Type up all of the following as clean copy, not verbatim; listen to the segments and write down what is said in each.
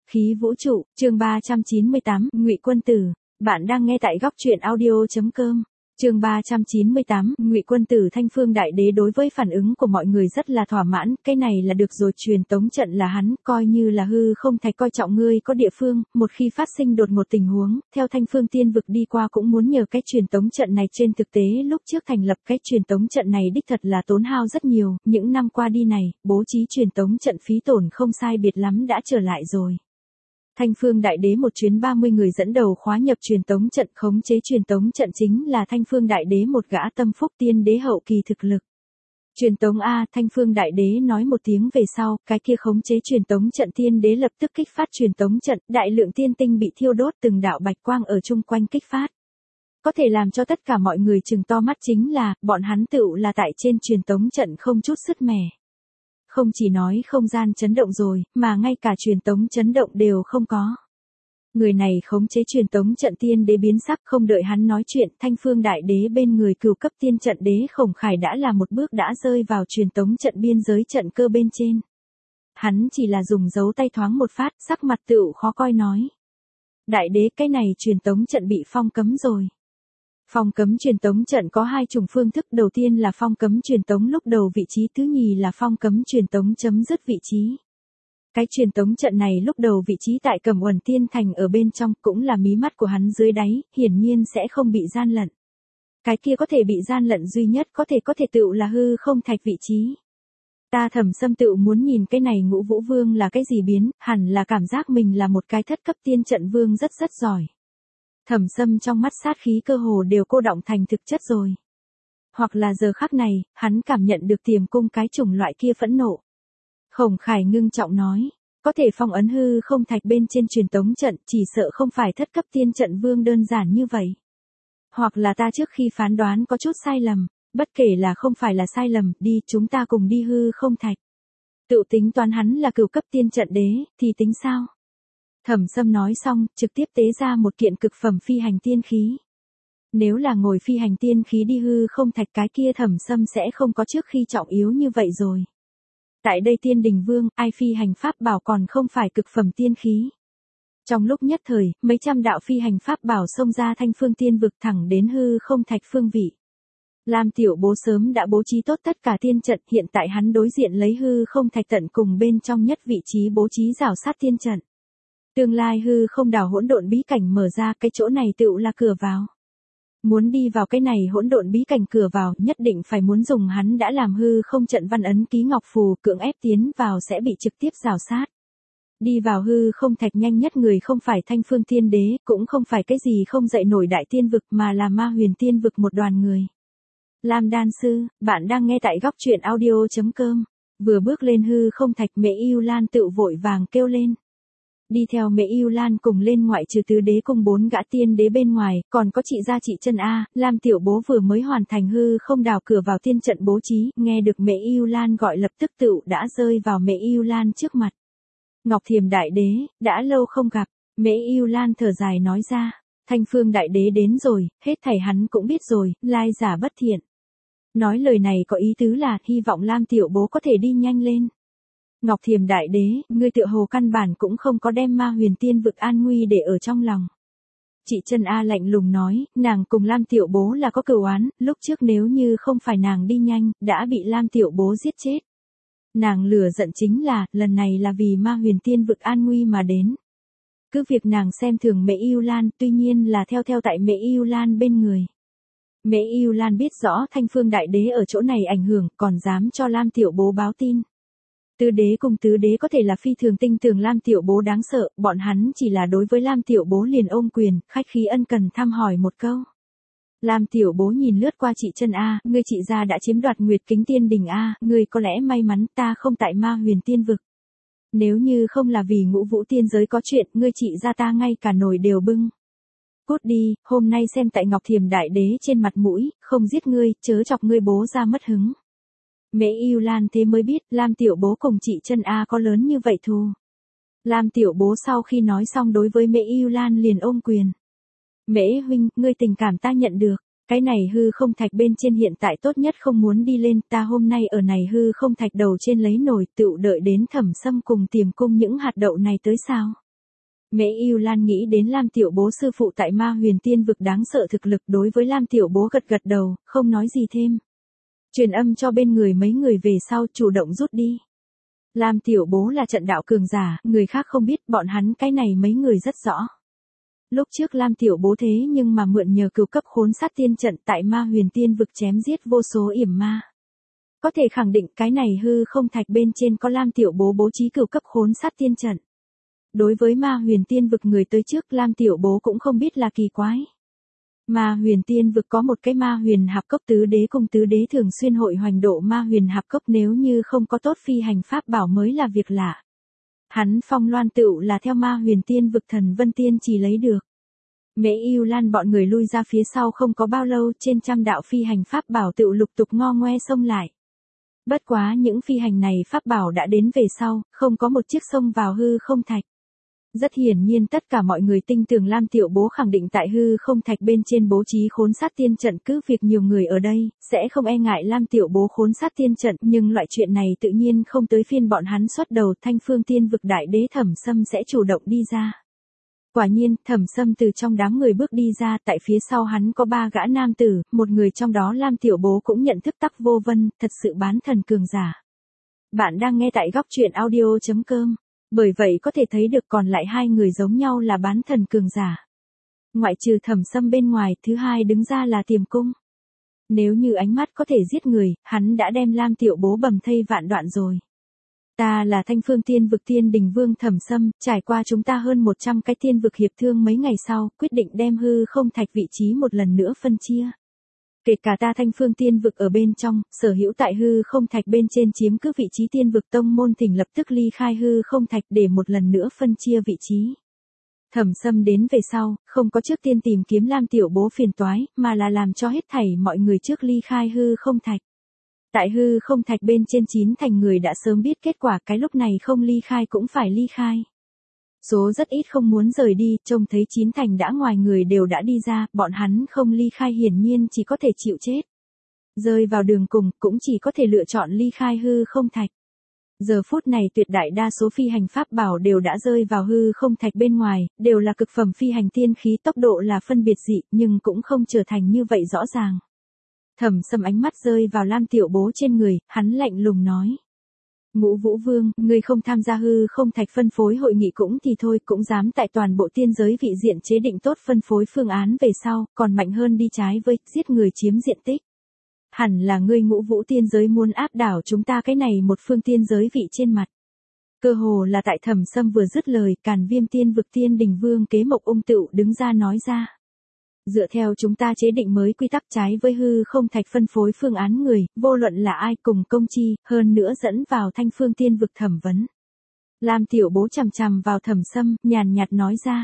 Khí vũ trụ, chương 398, Ngụy Quân Tử. Bạn đang nghe tại góc truyện audio.com. Chương 398, Ngụy Quân Tử. Thanh Phương Đại Đế đối với phản ứng của mọi người rất là thỏa mãn, cái này là được rồi, truyền tống trận là hắn, coi như là hư không thạch coi trọng ngươi có địa phương, một khi phát sinh đột ngột tình huống, theo Thanh Phương Tiên vực đi qua cũng muốn nhờ cái truyền tống trận này. Trên thực tế lúc trước thành lập cái truyền tống trận này đích thật là tốn hao rất nhiều, những năm qua đi này, bố trí truyền tống trận phí tổn không sai biệt lắm đã trở lại rồi. Thanh Phương Đại Đế một chuyến 30 người dẫn đầu khóa nhập truyền tống trận, khống chế truyền tống trận chính là Thanh Phương Đại Đế một gã tâm phúc tiên đế hậu kỳ thực lực. Truyền tống A, Thanh Phương Đại Đế nói một tiếng về sau, cái kia khống chế truyền tống trận tiên đế lập tức kích phát truyền tống trận, đại lượng tiên tinh bị thiêu đốt, từng đạo bạch quang ở chung quanh kích phát. Có thể làm cho tất cả mọi người trừng to mắt chính là, bọn hắn tựu là tại trên truyền tống trận không chút sứt mẻ. Không chỉ nói không gian chấn động rồi, mà ngay cả truyền tống chấn động đều không có. Người này khống chế truyền tống trận tiên đế biến sắc, không đợi hắn nói chuyện, Thanh Phương Đại Đế bên người cửu cấp tiên trận đế Khổng Khải đã là một bước đã rơi vào truyền tống trận biên giới trận cơ bên trên. Hắn chỉ là dùng dấu tay thoáng một phát, sắc mặt tựu khó coi nói. Đại đế, cái này truyền tống trận bị phong cấm rồi. Phong cấm truyền tống trận có hai chủng phương thức, đầu tiên là phong cấm truyền tống lúc đầu vị trí, thứ nhì là phong cấm truyền tống chấm dứt vị trí. Cái truyền tống trận này lúc đầu vị trí tại Cẩm Uẩn Tiên Thành ở bên trong, cũng là mí mắt của hắn dưới đáy, hiển nhiên sẽ không bị gian lận. Cái kia có thể bị gian lận duy nhất có thể tựu là hư không thạch vị trí. Ta Thẩm Sâm tựu muốn nhìn cái này Ngũ Vũ Vương là cái gì biến, hẳn là cảm giác mình là một cái thất cấp tiên trận vương rất giỏi. Thẩm Sâm trong mắt sát khí cơ hồ đều cô đọng thành thực chất rồi. Hoặc là giờ khắc này, hắn cảm nhận được tiềm cung cái chủng loại kia phẫn nộ. Khổng Khải ngưng trọng nói, có thể phong ấn hư không thạch bên trên truyền tống trận, chỉ sợ không phải thất cấp tiên trận vương đơn giản như vậy. Hoặc là ta trước khi phán đoán có chút sai lầm, bất kể là không phải là sai lầm, đi chúng ta cùng đi hư không thạch. Tự tính toán hắn là cửu cấp tiên trận đế, thì tính sao? Thẩm Sâm nói xong, trực tiếp tế ra một kiện cực phẩm phi hành tiên khí. Nếu là ngồi phi hành tiên khí đi hư không thạch, cái kia Thẩm Sâm sẽ không có trước khi trọng yếu như vậy rồi. Tại đây Tiên Đình Vương, ai phi hành pháp bảo còn không phải cực phẩm tiên khí. Trong lúc nhất thời, mấy trăm đạo phi hành pháp bảo xông ra Thanh Phương Tiên vực thẳng đến hư không thạch phương vị. Lam Tiểu Bố sớm đã bố trí tốt tất cả tiên trận, hiện tại hắn đối diện lấy hư không thạch tận cùng bên trong nhất vị trí bố trí rào sát tiên trận. Tương lai hư không đảo hỗn độn bí cảnh mở ra, cái chỗ này tựu là cửa vào. Muốn đi vào cái này hỗn độn bí cảnh cửa vào, nhất định phải muốn dùng hắn đã làm hư không trận văn ấn ký ngọc phù, cưỡng ép tiến vào sẽ bị trực tiếp rào sát. Đi vào hư không thạch nhanh nhất người không phải Thanh Phương Tiên Đế, cũng không phải cái gì không dậy nổi đại tiên vực, mà là Ma Huyền Tiên vực một đoàn người. Lam Đan Sư, bạn đang nghe tại góc truyện audio.com. Vừa bước lên hư không thạch, Mễ Ưu Lan tự vội vàng kêu lên. Đi theo Mễ Ưu Lan cùng lên, ngoại trừ tứ đế cùng 4 gã tiên đế bên ngoài, còn có chị gia chị chân A. Lam Tiểu Bố vừa mới hoàn thành hư không đào cửa vào tiên trận bố trí, nghe được Mễ Ưu Lan gọi lập tức tựu đã rơi vào Mễ Ưu Lan trước mặt. Ngọc Thiềm Đại Đế, đã lâu không gặp. Mễ Ưu Lan thở dài nói ra, Thanh Phương Đại Đế đến rồi, hết thảy hắn cũng biết rồi, lai giả bất thiện. Nói lời này có ý tứ là hy vọng Lam Tiểu Bố có thể đi nhanh lên. Ngọc Thiềm Đại Đế, ngươi tựa hồ căn bản cũng không có đem Ma Huyền Tiên vực an nguy để ở trong lòng. Chị Chân A lạnh lùng nói, nàng cùng Lam Tiểu Bố là có cừu oán, lúc trước nếu như không phải nàng đi nhanh, đã bị Lam Tiểu Bố giết chết. Nàng lửa giận chính là, lần này là vì Ma Huyền Tiên vực an nguy mà đến. Cứ việc nàng xem thường Mễ Ưu Lan, tuy nhiên là theo tại Mễ Ưu Lan bên người. Mễ Ưu Lan biết rõ Thanh Phương Đại Đế ở chỗ này ảnh hưởng, còn dám cho Lam Tiểu Bố báo tin. Tứ đế cùng tứ đế có thể là phi thường tin tưởng Lam Tiểu Bố đáng sợ, bọn hắn chỉ là đối với Lam Tiểu Bố liền ôm quyền, khách khí ân cần thăm hỏi một câu. Lam Tiểu Bố nhìn lướt qua chị Chân A, ngươi chị gia đã chiếm đoạt Nguyệt Kính Tiên Đình A, ngươi có lẽ may mắn ta không tại Ma Huyền Tiên vực. Nếu như không là vì Ngũ Vũ tiên giới có chuyện, ngươi chị gia ta ngay cả nồi đều bưng. Cút đi, hôm nay xem tại Ngọc Thiềm Đại Đế trên mặt mũi, không giết ngươi, chớ chọc ngươi bố ra mất hứng. Mễ Ưu Lan thế mới biết, Lam Tiểu Bố cùng chị Chân A có lớn như vậy thù. Lam Tiểu Bố sau khi nói xong đối với Mễ Ưu Lan liền ôm quyền. Mễ huynh, ngươi tình cảm ta nhận được, cái này hư không thạch bên trên hiện tại tốt nhất không muốn đi lên, ta hôm nay ở này hư không thạch đầu trên lấy nồi, tựu đợi đến Thẩm Sâm cùng Tiềm Cung những hạt đậu này tới sao. Mễ Yêu Lan nghĩ đến Lam Tiểu Bố sư phụ tại Ma Huyền Tiên vực đáng sợ thực lực, đối với Lam Tiểu Bố gật gật đầu, không nói gì thêm. Truyền âm cho bên người mấy người về sau chủ động rút đi. Lam Tiểu Bố là trận đạo cường giả, người khác không biết, bọn hắn cái này mấy người rất rõ. Lúc trước Lam Tiểu Bố thế nhưng mà mượn nhờ cửu cấp khốn sát tiên trận tại Ma Huyền Tiên vực chém giết vô số yểm ma. Có thể khẳng định cái này hư không thạch bên trên có Lam Tiểu Bố bố trí cửu cấp khốn sát tiên trận. Đối với Ma Huyền Tiên vực người tới trước Lam Tiểu Bố cũng không biết là kỳ quái. Ma Huyền Tiên vực có một cái Ma Huyền Hạp Cốc, tứ đế cùng tứ đế thường xuyên hội hoành độ Ma Huyền Hạp Cốc, nếu như không có tốt phi hành pháp bảo mới là việc lạ. Hắn Phong Loan tựu là theo Ma Huyền Tiên vực Thần Vân Tiên chỉ lấy được. Mễ Yêu Lan bọn người lui ra phía sau không có bao lâu, trên trăm đạo phi hành pháp bảo tựu lục tục ngo ngoe xông lại. Bất quá những phi hành này pháp bảo đã đến về sau, không có một chiếc xông vào hư không thạch. Rất hiển nhiên tất cả mọi người tin tưởng Lam Tiểu Bố khẳng định tại hư không thạch bên trên bố trí khốn sát tiên trận, cứ việc nhiều người ở đây, sẽ không e ngại Lam Tiểu Bố khốn sát tiên trận, nhưng loại chuyện này tự nhiên không tới phiên bọn hắn xuất đầu. Thanh Phương Tiên vực đại đế Thẩm Sâm sẽ chủ động đi ra. Quả nhiên, Thẩm Sâm từ trong đám người bước đi ra, tại phía sau hắn có 3 gã nam tử, một người trong đó Lam Tiểu Bố cũng nhận thức Tắc Vô Vân, thật sự bán thần cường giả. Bạn đang nghe tại góc truyện audio.com. Bởi vậy có thể thấy được còn lại 2 người giống nhau là bán thần cường giả. Ngoại trừ Thẩm Sâm bên ngoài, thứ hai đứng ra là Tiềm Cung. Nếu như ánh mắt có thể giết người, hắn đã đem Lam Tiểu Bố bầm thây vạn đoạn rồi. Ta là Thanh Phương Tiên vực Tiên Đình Vương Thẩm Sâm, trải qua chúng ta hơn 100 cái tiên vực hiệp thương mấy ngày sau, quyết định đem hư không thạch vị trí một lần nữa phân chia. Kể cả ta Thanh Phương Tiên vực ở bên trong, sở hữu tại hư không thạch bên trên chiếm cứ vị trí tiên vực tông môn thỉnh lập tức ly khai hư không thạch để một lần nữa phân chia vị trí. Thẩm Sâm đến về sau, không có trước tiên tìm kiếm Lam Tiểu Bố phiền toái, mà là làm cho hết thảy mọi người trước ly khai hư không thạch. Tại hư không thạch bên trên 9 thành người đã sớm biết kết quả, cái lúc này không ly khai cũng phải ly khai. Số rất ít không muốn rời đi, trông thấy 9 thành đã ngoài người đều đã đi ra, bọn hắn không ly khai hiển nhiên chỉ có thể chịu chết. Rơi vào đường cùng, cũng chỉ có thể lựa chọn ly khai hư không thạch. Giờ phút này tuyệt đại đa số phi hành pháp bảo đều đã rơi vào hư không thạch bên ngoài, đều là cực phẩm phi hành tiên khí, tốc độ là phân biệt dị, nhưng cũng không trở thành như vậy rõ ràng. Thẩm Sâm ánh mắt rơi vào Lam Tiểu Bố trên người, hắn lạnh lùng nói. Ngũ Vũ Vương, ngươi không tham gia hư không thạch phân phối hội nghị cũng thì thôi, cũng dám tại toàn bộ tiên giới vị diện chế định tốt phân phối phương án về sau, còn mạnh hơn đi trái với, giết người chiếm diện tích. Hẳn là ngươi Ngũ Vũ tiên giới muốn áp đảo chúng ta cái này một phương tiên giới vị trên mặt. Cơ hồ là tại Thẩm Sâm vừa dứt lời, Càn Viêm Tiên vực Tiên Đình Vương Kế Mộc Ung tựu đứng ra nói ra. Dựa theo chúng ta chế định mới quy tắc trái với hư không thạch phân phối phương án người, vô luận là ai cùng công chi, hơn nữa dẫn vào Thanh Phương Tiên vực thẩm vấn. Lam Tiểu Bố chằm chằm vào Thẩm Sâm, nhàn nhạt nói ra.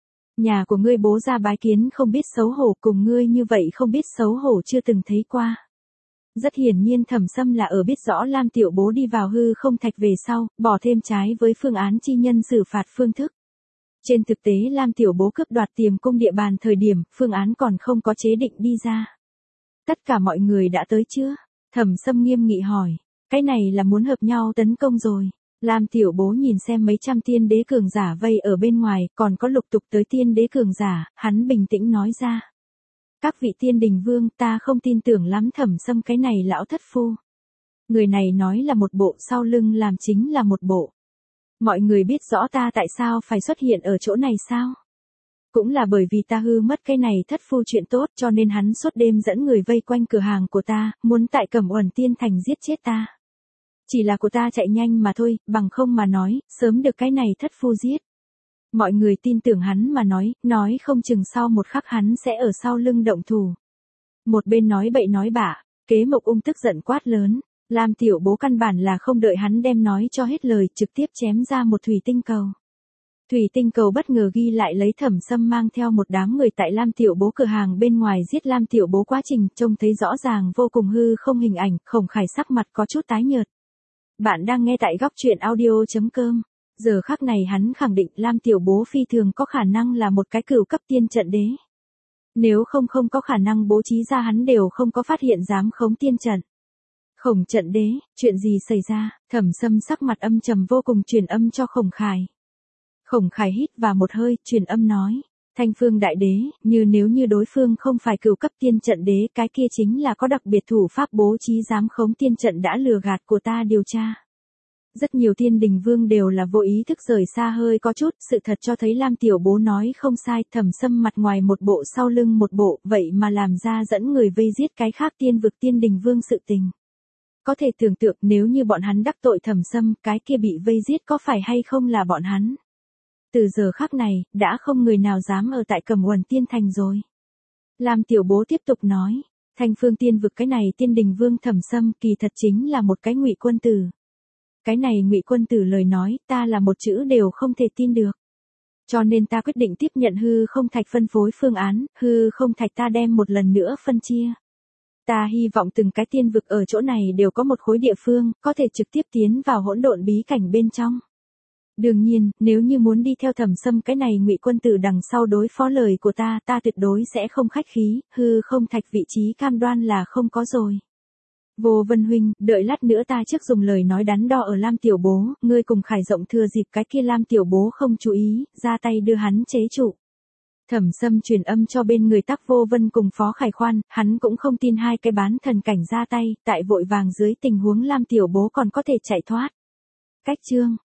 Nhà của ngươi bố ra bái kiến không biết xấu hổ, cùng ngươi như vậy không biết xấu hổ chưa từng thấy qua. Rất hiển nhiên Thẩm Sâm là ở biết rõ Lam Tiểu Bố đi vào hư không thạch về sau, bỏ thêm trái với phương án chi nhân xử phạt phương thức. Trên thực tế Lam Tiểu Bố cướp đoạt Tiềm Cung địa bàn thời điểm, phương án còn không có chế định đi ra. Tất cả mọi người đã tới chưa? Thẩm Sâm nghiêm nghị hỏi. Cái này là muốn hợp nhau tấn công rồi. Lam Tiểu Bố nhìn xem mấy trăm tiên đế cường giả vây ở bên ngoài, còn có lục tục tới tiên đế cường giả, hắn bình tĩnh nói ra. Các vị tiên đình vương, ta không tin tưởng lắm Thẩm Sâm cái này lão thất phu. Người này nói là một bộ, sau lưng làm chính là một bộ. Mọi người biết rõ ta tại sao phải xuất hiện ở chỗ này sao? Cũng là bởi vì ta hư mất cái này thất phu chuyện tốt, cho nên hắn suốt đêm dẫn người vây quanh cửa hàng của ta, muốn tại Cẩm Uẩn Tiên Thành giết chết ta. Chỉ là của ta chạy nhanh mà thôi, bằng không mà nói, sớm được cái này thất phu giết. Mọi người tin tưởng hắn mà nói không chừng sau một khắc hắn sẽ ở sau lưng động thủ. Một bên nói bậy nói bạ, Kế Mộc Ung tức giận quát lớn. Lam Tiểu Bố căn bản là không đợi hắn đem nói cho hết lời, trực tiếp chém ra một thủy tinh cầu. Thủy tinh cầu bất ngờ ghi lại lấy Thẩm Sâm mang theo một đám người tại Lam Tiểu Bố cửa hàng bên ngoài giết Lam Tiểu Bố quá trình, trông thấy rõ ràng vô cùng hư không hình ảnh, Khổng Khải sắc mặt có chút tái nhợt. Bạn đang nghe tại góc truyện audio.com. Giờ khắc này hắn khẳng định Lam Tiểu Bố phi thường có khả năng là một cái cửu cấp tiên trận đế. Nếu không có khả năng bố trí ra hắn đều không có phát hiện dám khống tiên trận. Khổng trận đế, chuyện gì xảy ra? Thẩm Sâm sắc mặt âm trầm vô cùng truyền âm cho Khổng Khải. Khổng Khải hít vào một hơi, truyền âm nói. Thanh Phương Đại Đế, nếu như đối phương không phải cửu cấp tiên trận đế, cái kia chính là có đặc biệt thủ pháp bố trí giám khống tiên trận đã lừa gạt của ta điều tra. Rất nhiều Thiên Đình Vương đều là vô ý thức rời xa hơi có chút, sự thật cho thấy Lam Tiểu Bố nói không sai, Thẩm Sâm mặt ngoài một bộ sau lưng một bộ, vậy mà làm ra dẫn người vây giết cái khác tiên vực Thiên Đình Vương sự tình. Có thể tưởng tượng nếu như bọn hắn đắc tội Thẩm Sâm, cái kia bị vây giết có phải hay không là bọn hắn. Từ giờ khắc này, đã không người nào dám ở tại Cẩm Uẩn Tiên Thành rồi. Lam Tiểu Bố tiếp tục nói, Thanh Phương Tiên vực cái này Thiên Đình Vương Thẩm Sâm kỳ thật chính là một cái Ngụy Quân Tử. Cái này Ngụy Quân Tử lời nói, ta là một chữ đều không thể tin được. Cho nên ta quyết định tiếp nhận hư không thạch phân phối phương án, hư không thạch ta đem một lần nữa phân chia. Ta hy vọng từng cái tiên vực ở chỗ này đều có một khối địa phương, có thể trực tiếp tiến vào hỗn độn bí cảnh bên trong. Đương nhiên, nếu như muốn đi theo Thẩm Sâm cái này Ngụy Quân Tử đằng sau đối phó lời của ta tuyệt đối sẽ không khách khí, hư không thạch vị trí cam đoan là không có rồi. Vô Vân huynh, đợi lát nữa ta trước dùng lời nói đắn đo ở Lam Tiểu Bố, ngươi cùng Khải rộng thừa dịp cái kia Lam Tiểu Bố không chú ý, ra tay đưa hắn chế trụ. Thẩm Sâm truyền âm cho bên người Tắc Vô Vân cùng Phó Khải Khoan, hắn cũng không tin hai cái bán thần cảnh ra tay, tại vội vàng dưới tình huống Lam Tiểu Bố còn có thể chạy thoát. Cách chương